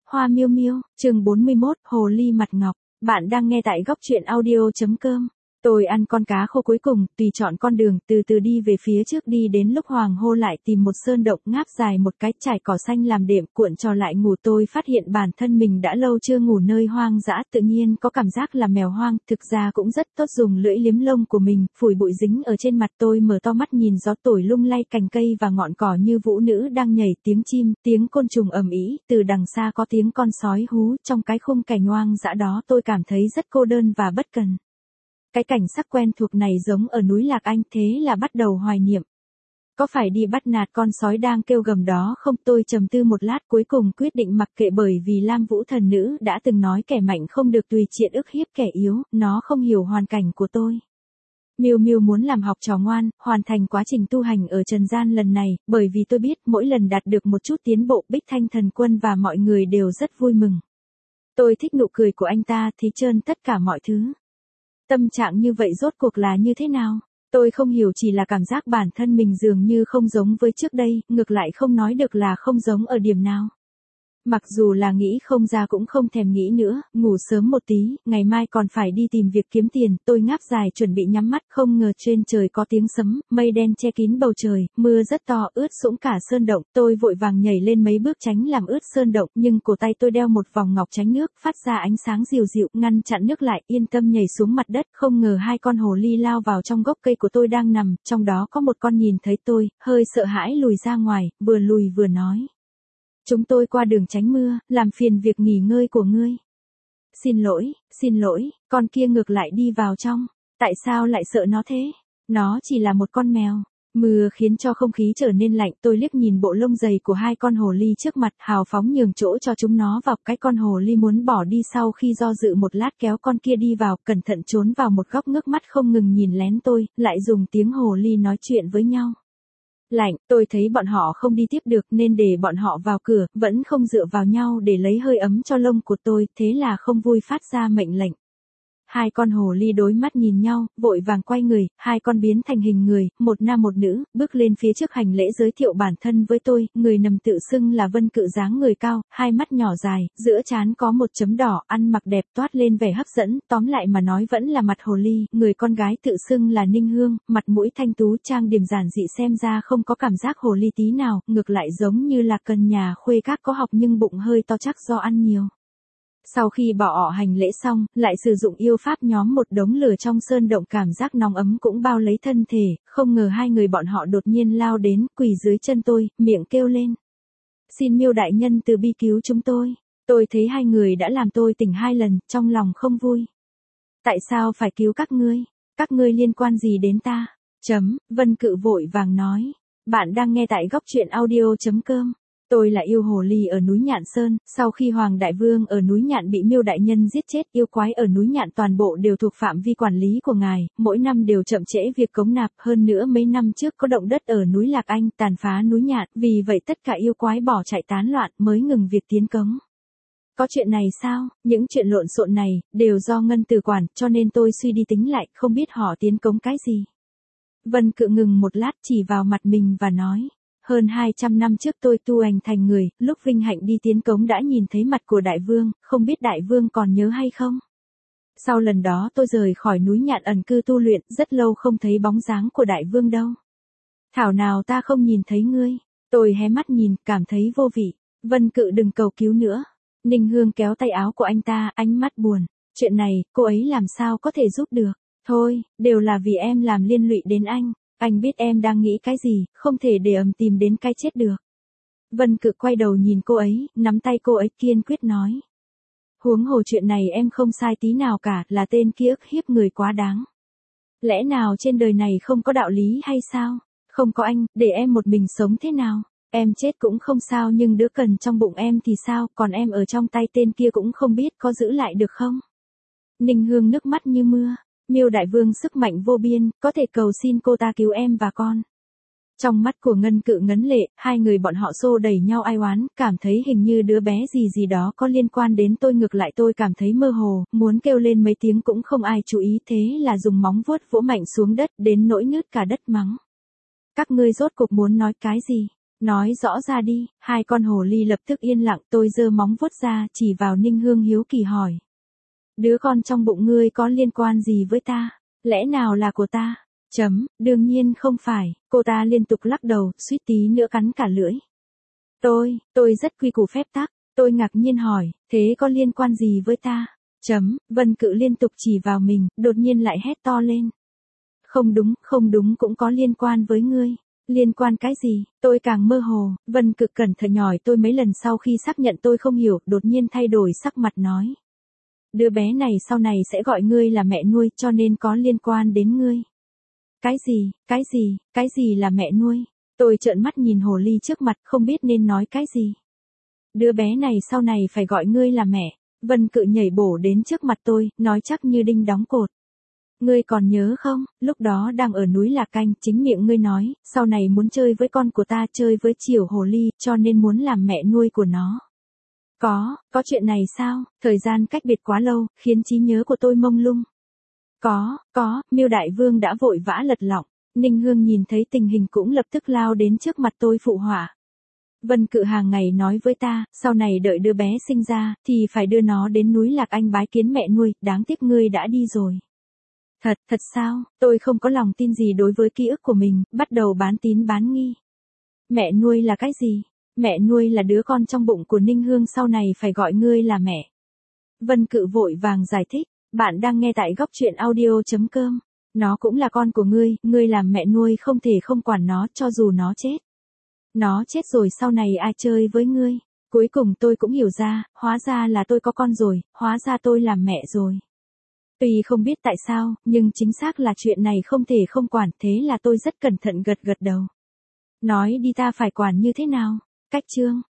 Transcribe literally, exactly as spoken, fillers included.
Hoa Miêu Miêu, chương bốn mươi mốt, Hồ ly mặt ngọc. Bạn đang nghe tại góc truyện audio.com. Tôi ăn con cá khô cuối cùng, tùy chọn con đường, từ từ đi về phía trước, đi đến lúc hoàng hôn lại tìm một sơn động ngáp dài một cái, trải cỏ xanh làm đệm, cuộn trò lại ngủ. Tôi phát hiện bản thân mình đã lâu chưa ngủ nơi hoang dã, tự nhiên có cảm giác là mèo hoang, thực ra cũng rất tốt, dùng lưỡi liếm lông của mình, phủi bụi dính ở trên mặt. Tôi mở to mắt nhìn gió thổi lung lay cành cây và ngọn cỏ như vũ nữ đang nhảy, tiếng chim, tiếng côn trùng ầm ĩ, từ đằng xa có tiếng con sói hú. Trong cái khung cảnh hoang dã đó, tôi cảm thấy rất cô đơn và bất cần. Cái cảnh sắc quen thuộc này giống ở núi Lạc Anh, thế là bắt đầu hoài niệm. Có phải đi bắt nạt con sói đang kêu gầm đó không? Tôi trầm tư một lát, cuối cùng quyết định mặc kệ, bởi vì Lam Vũ thần nữ đã từng nói kẻ mạnh không được tùy tiện ức hiếp kẻ yếu, nó không hiểu hoàn cảnh của tôi. Miêu Miêu muốn làm học trò ngoan, hoàn thành quá trình tu hành ở trần gian lần này, bởi vì tôi biết mỗi lần đạt được một chút tiến bộ, Bích Thanh thần quân và mọi người đều rất vui mừng. Tôi thích nụ cười của anh ta, thì trơn tất cả mọi thứ. Tâm trạng như vậy rốt cuộc là như thế nào? Tôi không hiểu, chỉ là cảm giác bản thân mình dường như không giống với trước đây, ngược lại không nói được là không giống ở điểm nào. Mặc dù là nghĩ không ra cũng không thèm nghĩ nữa, ngủ sớm một tí, ngày mai còn phải đi tìm việc kiếm tiền. Tôi ngáp dài chuẩn bị nhắm mắt, không ngờ trên trời có tiếng sấm, mây đen che kín bầu trời, mưa rất to, ướt sũng cả sơn động. Tôi vội vàng nhảy lên mấy bước tránh làm ướt sơn động, nhưng cổ tay tôi đeo một vòng ngọc tránh nước, phát ra ánh sáng dịu dịu, ngăn chặn nước lại, yên tâm nhảy xuống mặt đất. Không ngờ hai con hồ ly lao vào trong gốc cây của tôi đang nằm, trong đó có một con nhìn thấy tôi, hơi sợ hãi lùi ra ngoài, vừa lùi vừa nói. Chúng tôi qua đường tránh mưa, làm phiền việc nghỉ ngơi của ngươi. Xin lỗi, xin lỗi, con kia ngược lại đi vào trong. Tại sao lại sợ nó thế? Nó chỉ là một con mèo. Mưa khiến cho không khí trở nên lạnh, tôi liếc nhìn bộ lông dày của hai con hồ ly trước mặt, hào phóng nhường chỗ cho chúng nó vào. Cái con hồ ly muốn bỏ đi, sau khi do dự một lát kéo con kia đi vào, cẩn thận trốn vào một góc, ngước mắt không ngừng nhìn lén tôi, lại dùng tiếng hồ ly nói chuyện với nhau. Lạnh, tôi thấy bọn họ không đi tiếp được nên để bọn họ vào cửa, vẫn không dựa vào nhau để lấy hơi ấm cho lông của tôi, thế là không vui phát ra mệnh lệnh. Hai con hồ ly đối mắt nhìn nhau, vội vàng quay người, hai con biến thành hình người, một nam một nữ, bước lên phía trước hành lễ giới thiệu bản thân với tôi. Người nằm tự xưng là Vân Cự, dáng người cao, hai mắt nhỏ dài, giữa trán có một chấm đỏ, ăn mặc đẹp, toát lên vẻ hấp dẫn, tóm lại mà nói vẫn là mặt hồ ly. Người con gái tự xưng là Ninh Hương, mặt mũi thanh tú, trang điểm giản dị, xem ra không có cảm giác hồ ly tí nào, ngược lại giống như là cần nhà khuê các có học nhưng bụng hơi to chắc do ăn nhiều. Sau khi bỏ ọ hành lễ xong, lại sử dụng yêu pháp nhóm một đống lửa trong sơn động, cảm giác nóng ấm cũng bao lấy thân thể. Không ngờ hai người bọn họ đột nhiên lao đến, quỳ dưới chân tôi, miệng kêu lên. Xin Miêu đại nhân từ bi cứu chúng tôi. Tôi thấy hai người đã làm tôi tỉnh hai lần, trong lòng không vui. Tại sao phải cứu các ngươi? Các ngươi liên quan gì đến ta? Chấm, Vân Cự vội vàng nói. Bạn đang nghe tại góc truyện audio.com. Tôi là yêu hồ ly ở núi Nhạn Sơn, sau khi Hoàng Đại Vương ở núi Nhạn bị Miêu đại nhân giết chết, yêu quái ở núi Nhạn toàn bộ đều thuộc phạm vi quản lý của ngài, mỗi năm đều chậm trễ việc cống nạp, hơn nữa mấy năm trước có động đất ở núi Lạc Anh, tàn phá núi Nhạn, vì vậy tất cả yêu quái bỏ chạy tán loạn, mới ngừng việc tiến cống. Có chuyện này sao? Những chuyện lộn xộn này, đều do Ngân Tử quản, cho nên tôi suy đi tính lại, không biết họ tiến cống cái gì. Vân Cự ngừng một lát, chỉ vào mặt mình và nói. Hơn hai trăm năm trước tôi tu hành thành người, lúc vinh hạnh đi tiến cống đã nhìn thấy mặt của đại vương, không biết đại vương còn nhớ hay không? Sau lần đó tôi rời khỏi núi Nhạn ẩn cư tu luyện, rất lâu không thấy bóng dáng của đại vương đâu. Thảo nào ta không nhìn thấy ngươi. Tôi hé mắt nhìn, cảm thấy vô vị. Vân Cự đừng cầu cứu nữa. Ninh Hương kéo tay áo của anh ta, ánh mắt buồn. Chuyện này, cô ấy làm sao có thể giúp được? Thôi, đều là vì em làm liên lụy đến anh. Anh biết em đang nghĩ cái gì, không thể để ầm tìm đến cái chết được. Vân Cự quay đầu nhìn cô ấy, nắm tay cô ấy, kiên quyết nói. Huống hồ chuyện này em không sai tí nào cả, là tên kia ức hiếp người quá đáng. Lẽ nào trên đời này không có đạo lý hay sao? Không có anh, để em một mình sống thế nào? Em chết cũng không sao, nhưng đứa cần trong bụng em thì sao, còn em ở trong tay tên kia cũng không biết có giữ lại được không? Ninh Hương nước mắt như mưa. Miêu đại vương sức mạnh vô biên, có thể cầu xin cô ta cứu em và con. Trong mắt của Ngân Cự ngấn lệ, hai người bọn họ xô đẩy nhau ai oán, cảm thấy hình như đứa bé gì gì đó có liên quan đến tôi, ngược lại tôi cảm thấy mơ hồ, muốn kêu lên mấy tiếng cũng không ai chú ý, thế là dùng móng vuốt vỗ mạnh xuống đất, đến nỗi nứt cả đất mắng. Các ngươi rốt cuộc muốn nói cái gì? Nói rõ ra đi, hai con hồ ly lập tức yên lặng, tôi giơ móng vuốt ra, chỉ vào Ninh Hương hiếu kỳ hỏi. Đứa con trong bụng ngươi có liên quan gì với ta? Lẽ nào là của ta? Chấm, đương nhiên không phải, cô ta liên tục lắc đầu, suýt tí nữa cắn cả lưỡi. Tôi, tôi rất quy củ phép tắc, tôi ngạc nhiên hỏi, thế có liên quan gì với ta? Chấm, Vân Cự liên tục chỉ vào mình, đột nhiên lại hét to lên. Không đúng, không đúng cũng có liên quan với ngươi. Liên quan cái gì? Tôi càng mơ hồ, Vân Cự cẩn thận nhòi tôi mấy lần sau khi xác nhận tôi không hiểu, đột nhiên thay đổi sắc mặt nói. Đứa bé này sau này sẽ gọi ngươi là mẹ nuôi cho nên có liên quan đến ngươi. Cái gì, cái gì, cái gì là mẹ nuôi? Tôi trợn mắt nhìn hồ ly trước mặt không biết nên nói cái gì. Đứa bé này sau này phải gọi ngươi là mẹ. Vân Cự nhảy bổ đến trước mặt tôi, nói chắc như đinh đóng cột. Ngươi còn nhớ không, lúc đó đang ở núi Lạc Canh, chính miệng ngươi nói, sau này muốn chơi với con của ta, chơi với Triều hồ ly, cho nên muốn làm mẹ nuôi của nó. Có, có chuyện này sao? Thời gian cách biệt quá lâu, khiến trí nhớ của tôi mông lung. Có, có, Miêu Đại Vương đã vội vã lật lọng. Ninh Hương nhìn thấy tình hình cũng lập tức lao đến trước mặt tôi phụ họa. Vân Cự hàng ngày nói với ta, sau này đợi đứa bé sinh ra, thì phải đưa nó đến núi Lạc Anh bái kiến mẹ nuôi, đáng tiếc ngươi đã đi rồi. Thật, thật sao, tôi không có lòng tin gì đối với ký ức của mình, bắt đầu bán tín bán nghi. Mẹ nuôi là cái gì? Mẹ nuôi là đứa con trong bụng của Ninh Hương sau này phải gọi ngươi là mẹ. Vân Cự vội vàng giải thích, bạn đang nghe tại góc truyện audio.com. Nó cũng là con của ngươi, ngươi làm mẹ nuôi không thể không quản nó cho dù nó chết. Nó chết rồi sau này ai chơi với ngươi? Cuối cùng tôi cũng hiểu ra, hóa ra là tôi có con rồi, hóa ra tôi làm mẹ rồi. Tuy không biết tại sao, nhưng chính xác là chuyện này không thể không quản, thế là tôi rất cẩn thận gật gật đầu. Nói đi ta phải quản như thế nào? Cách chương.